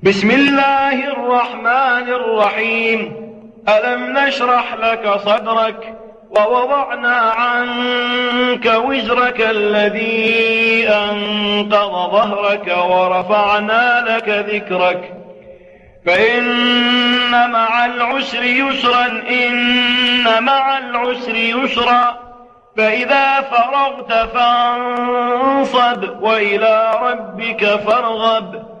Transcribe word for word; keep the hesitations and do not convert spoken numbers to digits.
بسم الله الرحمن الرحيم. ألم نشرح لك صدرك ووضعنا عنك وزرك الذي أنقض ظهرك ورفعنا لك ذكرك فإن مع العسر يسرا إن مع العسر يسرا فإذا فرغت فانصب وإلى ربك فارغب